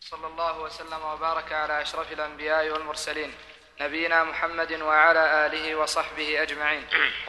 صلى الله وسلم وبارك على أشرف الأنبياء والمرسلين نبينا محمد وعلى آله وصحبه أجمعين.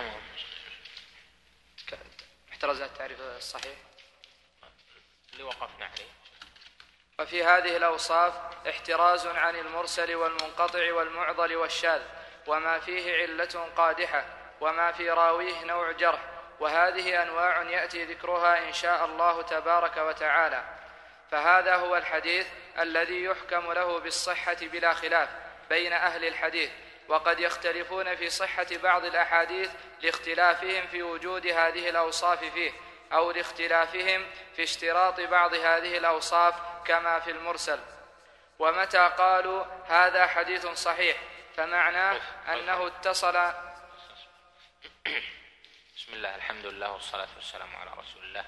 احترز التعريف الصحيح اللي وقفنا عليه. وفي هذه الأوصاف احتراز عن المرسل والمنقطع والمعضل والشاذ، وما فيه علة قادحة، وما في راويه نوع جرح، وهذه أنواع يأتي ذكرها إن شاء الله تبارك وتعالى. فهذا هو الحديث الذي يحكم له بالصحة بلا خلاف بين أهل الحديث، وقد يختلفون في صحة بعض الأحاديث لاختلافهم في وجود هذه الأوصاف فيه، أو لاختلافهم في اشتراط بعض هذه الأوصاف كما في المرسل. ومتى قالوا هذا حديث صحيح فمعناه أنه اتصل. بسم الله، الحمد لله والصلاة والسلام على رسول الله.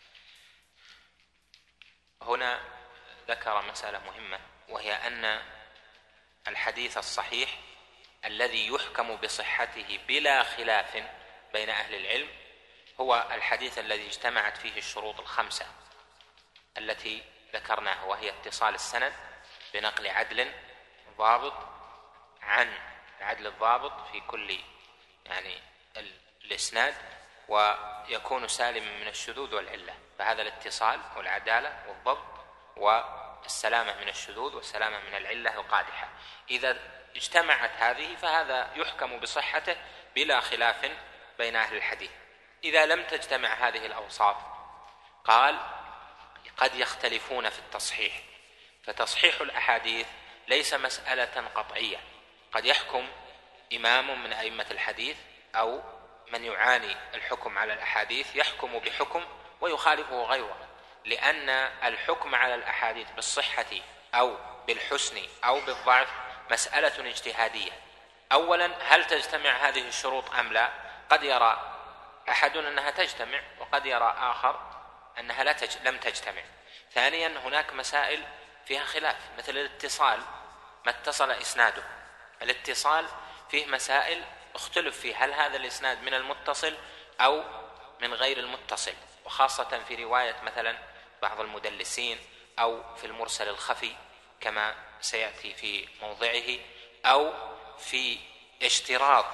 هنا ذكر مسألة مهمة، وهي أن الحديث الصحيح الذي يحكم بصحته بلا خلاف بين أهل العلم هو الحديث الذي اجتمعت فيه الشروط الخمسة التي ذكرناها، وهي اتصال السند بنقل عدل ضابط عن العدل الضابط في كل الإسناد، ويكون سالما من الشذوذ والعلة. فهذا الاتصال والعدالة والضبط والسلامة من الشذوذ والسلامة من العلة القادحة. إذا اجتمعت هذه فهذا يحكم بصحته بلا خلاف بين أهل الحديث. إذا لم تجتمع هذه الأوصاف قال قد يختلفون في التصحيح، فتصحيح الأحاديث ليس مسألة قطعية. قد يحكم إمام من أئمة الحديث أو من يعاني الحكم على الأحاديث يحكم بحكم ويخالفه غيره، لأن الحكم على الأحاديث بالصحة أو بالحسن أو بالضعف مسألة اجتهادية. أولا، هل تجتمع هذه الشروط أم لا؟ قد يرى أحد أنها تجتمع، وقد يرى آخر أنها لم تجتمع. ثانيا، هناك مسائل فيها خلاف، مثل الاتصال، ما اتصل إسناده. الاتصال فيه مسائل اختلف فيه، هل هذا الإسناد من المتصل أو من غير المتصل، وخاصة في رواية مثلا بعض المدلسين، أو في المرسل الخفي كما سيأتي في موضعه، أو في اشتراط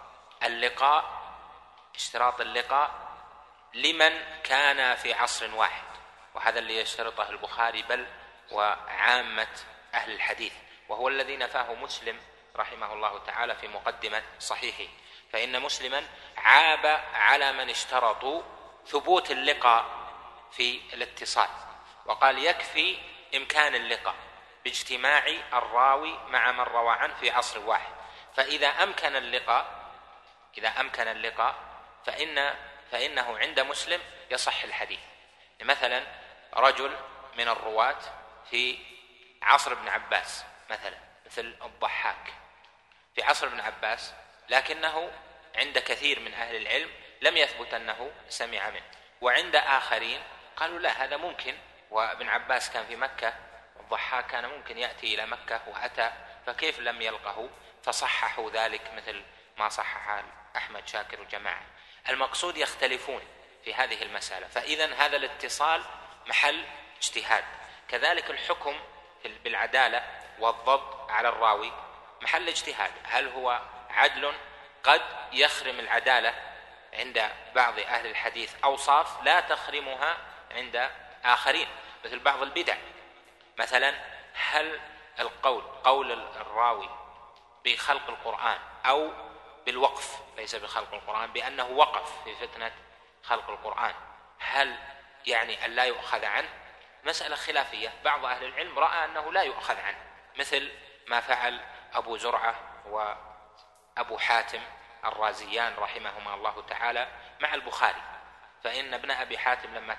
اللقاء لمن كان في عصر واحد، وهذا اللي يشترطه البخاري بل وعامة أهل الحديث، وهو الذي نفاه مسلم رحمه الله تعالى في مقدمة صحيحه. فإن مسلما عاب على من اشترطوا ثبوت اللقاء في الاتصال، وقال يكفي إمكان اللقاء باجتماع الراوي مع من روى عنه في عصر واحد. فإذا أمكن اللقاء فإنه عند مسلم يصح الحديث. مثلا رجل من الرواة في عصر ابن عباس مثل الضحاك في عصر ابن عباس، لكنه عند كثير من أهل العلم لم يثبت أنه سمع منه، وعند آخرين قالوا لا، هذا ممكن، وابن عباس كان في مكة، والضحاك كان ممكن يأتي إلى مكة وأتى، فكيف لم يلقه؟ فصححوا ذلك مثل ما صحح أحمد شاكر وجماعة. المقصود يختلفون في هذه المسألة، فإذا هذا الاتصال محل اجتهاد. كذلك الحكم بالعدالة والضبط على الراوي محل اجتهاد، هل هو عدل؟ قد يخرم العدالة عند بعض أهل الحديث أوصاف لا تخرمها عند آخرين، مثل بعض البدع. مثلا هل قول الراوي بخلق القرآن أو بالوقف، ليس بخلق القرآن، بأنه وقف في فتنة خلق القرآن، هل يعني أن لا يؤخذ عنه؟ مسألة خلافية. بعض أهل العلم رأى أنه لا يؤخذ عنه، مثل ما فعل أبو زرعة وأبو حاتم الرازيان رحمهما الله تعالى مع البخاري. فإن ابن أبي حاتم لما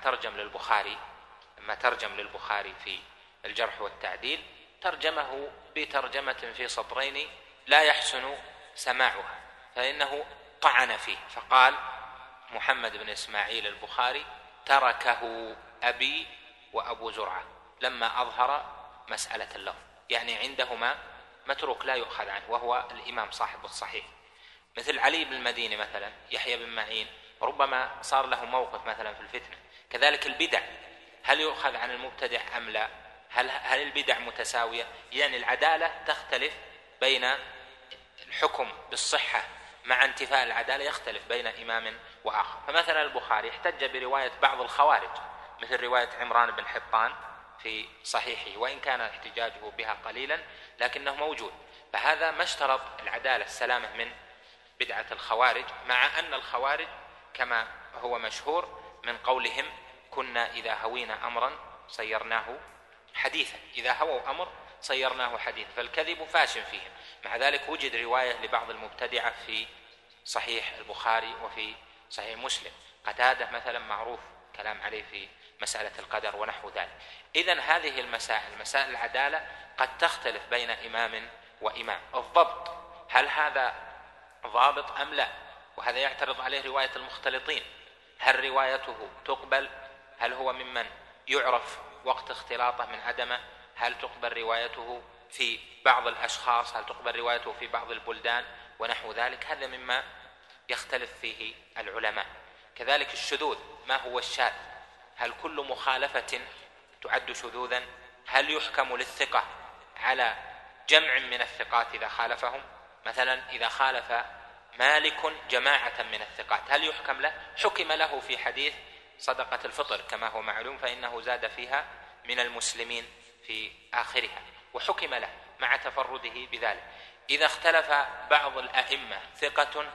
ترجم للبخاري في الجرح والتعديل ترجمه بترجمة في سطرين لا يحسن سماعها، فإنه طعن فيه فقال محمد بن إسماعيل البخاري تركه أبي وأبو زرعة لما أظهر مسألة اللفظ، يعني عندهما متروك لا يؤخذ عنه، وهو الإمام صاحب الصحيح. مثل علي بن المديني مثلا، يحيى بن معين ربما صار له موقف مثلا في الفتنة. كذلك البدع، هل يؤخذ عن المبتدع أم لا؟ هل البدع متساوية؟ يعني العدالة تختلف بين الحكم بالصحة مع انتفاء العدالة يختلف بين إمام وآخر. فمثلا البخاري احتج برواية بعض الخوارج مثل رواية عمران بن حطان في صحيحه، وإن كان احتجاجه بها قليلا لكنه موجود، فهذا ما اشترط العدالة السلامة من بدعة الخوارج، مع أن الخوارج كما هو مشهور من قولهم كنا إذا هوينا أمرا صيرناه حديثا، إذا هووا أمر صيرناه حديثا، فالكذب فاش فيهم. مع ذلك وجد رواية لبعض المبتدعة في صحيح البخاري وفي صحيح مسلم، قتادة مثلا معروف كلام عليه في مسألة القدر ونحو ذلك. إذن هذه مسائل العدالة قد تختلف بين إمام وإمام. الضبط هل هذا ضابط أم لا؟ وهذا يعترض عليه رواية المختلطين، هل روايته تقبل؟ هل هو ممن يعرف وقت اختلاطه من عدمه؟ هل تقبل روايته في بعض الأشخاص؟ هل تقبل روايته في بعض البلدان ونحو ذلك؟ هذا مما يختلف فيه العلماء. كذلك الشذوذ، ما هو الشاذ؟ هل كل مخالفة تعد شذوذا؟ هل يحكم للثقة على جمع من الثقات إذا خالفهم؟ مثلا إذا خالف مالك جماعة من الثقات هل يحكم له؟ حكم له في حديث صدقة الفطر كما هو معلوم، فإنه زاد فيها من المسلمين في آخرها، وحكم له مع تفرده بذلك. إذا اختلف بعض الأئمة ثقة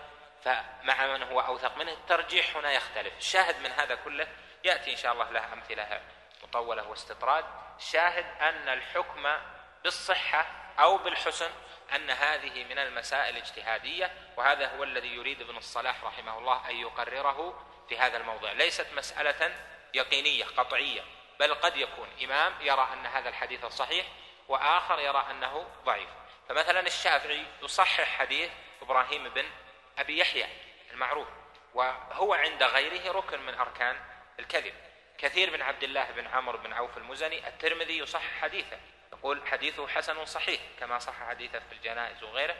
فمع من هو أوثق منه، الترجيح هنا يختلف. الشاهد من هذا كله يأتي إن شاء الله له أمثلة مطولة واستطراد. الشاهد أن الحكم بالصحة أو بالحسن أن هذه من المسائل الاجتهادية، وهذا هو الذي يريد ابن الصلاح رحمه الله أن يقرره في هذا الموضوع. ليست مسألة يقينية قطعية، بل قد يكون إمام يرى أن هذا الحديث صحيح وآخر يرى أنه ضعيف. فمثلا الشافعي يصحح حديث إبراهيم بن أبي يحيى المعروف، وهو عند غيره ركن من أركان الكذب. كثير بن عبد الله بن عمرو بن عوف المزني الترمذي يصحح حديثه، يقول حديثه حسن صحيح كما صح حديثه في الجنائز وغيره،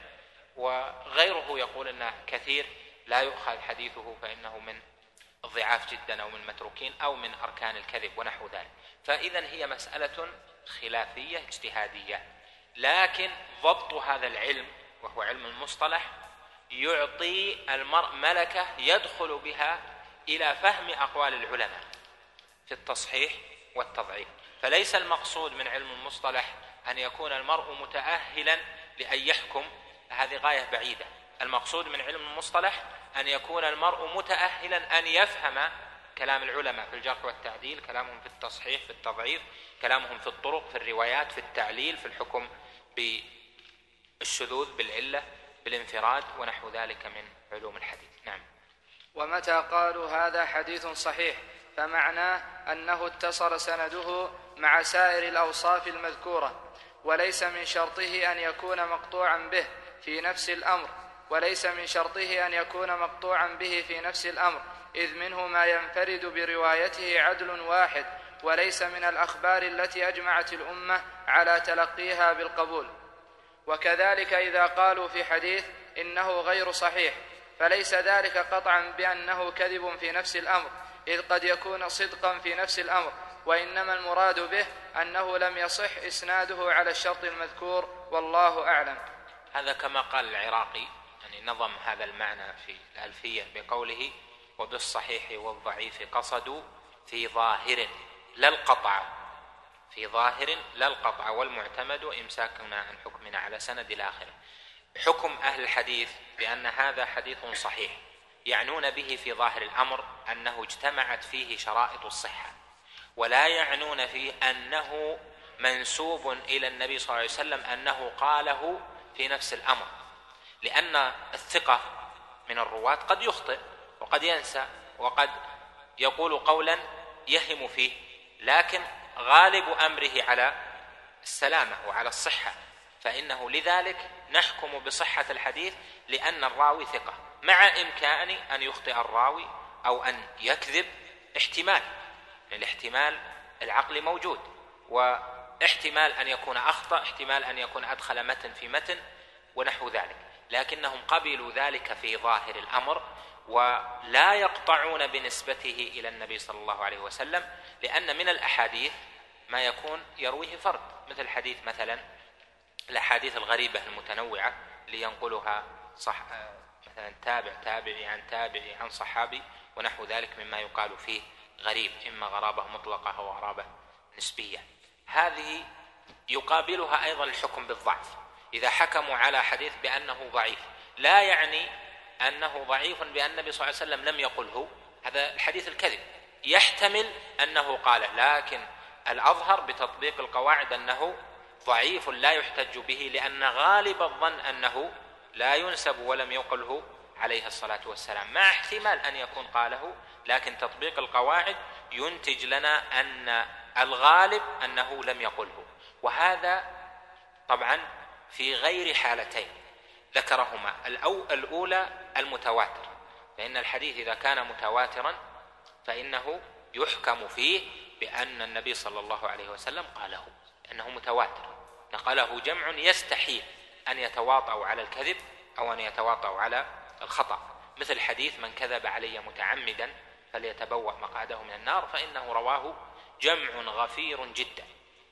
وغيره يقول أن كثير لا يؤخذ حديثه فإنه من الضعاف جدا أو من المتروكين أو من أركان الكذب ونحو ذلك. فإذا هي مسألة خلافية اجتهادية، لكن ضبط هذا العلم وهو علم المصطلح يعطي المرء ملكة يدخل بها إلى فهم أقوال العلماء في التصحيح والتضعيف. فليس المقصود من علم المصطلح أن يكون المرء متأهلا لأن يحكم، هذه غاية بعيدة. المقصود من علم المصطلح أن يكون المرء متأهلا أن يفهم كلام العلماء في الجرح والتعديل، كلامهم في التصحيح في التضعيف، كلامهم في الطرق في الروايات في التعليل في الحكم بالشذوذ بالعلة بالانفراد ونحو ذلك من علوم الحديث. نعم. ومتى قالوا هذا حديث صحيح فمعناه أنه اتصل سنده مع سائر الأوصاف المذكورة، وليس من شرطه أن يكون مقطوعا به في نفس الأمر، وليس من شرطه أن يكون مقطوعا به في نفس الأمر، إذ منه ما ينفرد بروايته عدل واحد، وليس من الأخبار التي أجمعت الأمة على تلقيها بالقبول. وكذلك إذا قالوا في حديث إنه غير صحيح فليس ذلك قطعا بأنه كذب في نفس الأمر، إذ قد يكون صدقا في نفس الأمر، وإنما المراد به أنه لم يصح إسناده على الشرط المذكور، والله أعلم. هذا كما قال العراقي، يعني نظم هذا المعنى في الألفية بقوله وبالصحيح والضعيف قصدوا في ظاهر لا القطع، في ظاهر لا القطع، والمعتمد إمساكنا عن حكمنا على سند الآخر. حكم أهل الحديث بأن هذا حديث صحيح يعنون به في ظاهر الأمر أنه اجتمعت فيه شرائط الصحة، ولا يعنون فيه أنه منسوب إلى النبي صلى الله عليه وسلم أنه قاله في نفس الأمر، لأن الثقة من الرواة قد يخطئ وقد ينسى وقد يقول قولا يهم فيه، لكن غالب أمره على السلامة وعلى الصحة، فإنه لذلك نحكم بصحة الحديث لأن الراوي ثقة، مع إمكان أن يخطئ الراوي أو أن يكذب احتمال، الاحتمال العقلي موجود، واحتمال أن يكون أخطأ، احتمال أن يكون أدخل متن في متن ونحو ذلك، لكنهم قبلوا ذلك في ظاهر الأمر ولا يقطعون بنسبته إلى النبي صلى الله عليه وسلم، لأن من الأحاديث ما يكون يرويه فرد، مثل حديث مثلا الأحاديث الغريبة المتنوعة اللي ينقلها مثلا تابعي عن تابعي عن صحابي ونحو ذلك مما يقال فيه غريب، إما غرابة مطلقة أو غرابة نسبية. هذه يقابلها أيضا الحكم بالضعف. إذا حكموا على حديث بأنه ضعيف لا يعني أنه ضعيف بأن النبي صلى الله عليه وسلم لم يقله، هذا الحديث الكذب يحتمل أنه قاله، لكن الأظهر بتطبيق القواعد أنه ضعيف لا يحتج به، لأن غالب الظن أنه لا ينسب ولم يقله عليه الصلاة والسلام، مع احتمال أن يكون قاله، لكن تطبيق القواعد ينتج لنا أن الغالب أنه لم يقله. وهذا طبعا في غير حالتين ذكرهما. الأولى المتواتر، فإن الحديث إذا كان متواترا فإنه يحكم فيه بأن النبي صلى الله عليه وسلم قاله، لأنه متواتر نقله جمع يستحيل أن يتواطؤوا على الكذب أو أن يتواطؤوا على الخطأ، مثل حديث من كذب علي متعمدا فليتبوأ مقعده من النار، فإنه رواه جمع غفير جدا.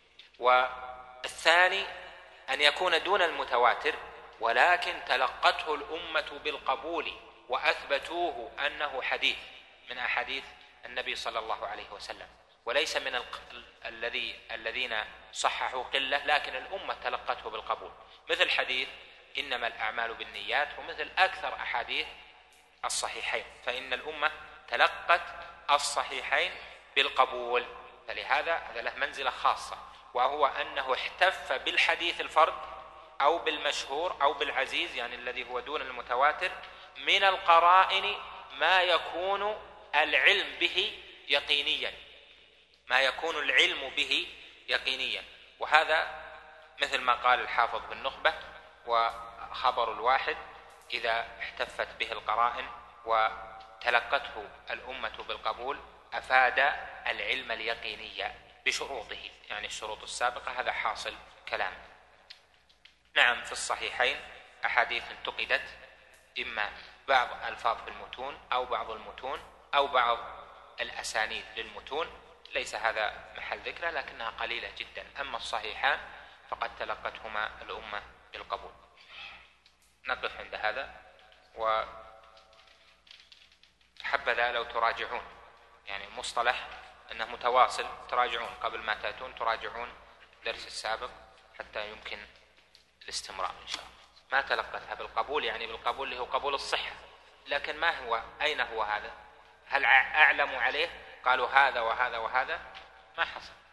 والثاني أن يكون دون المتواتر ولكن تلقته الأمة بالقبول وأثبتوه أنه حديث من أحاديث النبي صلى الله عليه وسلم، وليس من الذين صححوا قلة، لكن الأمة تلقته بالقبول، مثل حديث إنما الأعمال بالنيات، ومثل أكثر أحاديث الصحيحين، فإن الأمة تلقت الصحيحين بالقبول. فلهذا هذا له منزلة خاصة، وهو أنه احتف بالحديث الفرد أو بالمشهور أو بالعزيز، يعني الذي هو دون المتواتر، من القرائن ما يكون العلم به يقينيا، ما يكون العلم به يقينيا. وهذا مثل ما قال الحافظ بالنخبة: وخبر الواحد إذا احتفت به القرائن وتلقته الأمة بالقبول أفاد العلم اليقيني بشروطه، يعني الشروط السابقة. هذا حاصل كلام. نعم، في الصحيحين أحاديث انتقدت، إما بعض ألفاظ في المتون أو بعض المتون أو بعض الأسانيد للمتون، ليس هذا محل ذكره لكنها قليلة جدا. أما الصحيحان فقد تلقتهما الأمة بالقبول. نقف عند هذا، وحبذا لو تراجعون، يعني مصطلح أنه متواصل، تراجعون قبل ما تأتون، تراجعون درس السابق حتى يمكن الاستمرار إن شاء الله. ما تلقتها بالقبول يعني بالقبول اللي هو قبول الصحة، لكن ما هو، أين هو هذا؟ هل أعلموا عليه؟ قالوا هذا وهذا وهذا، ما حصل.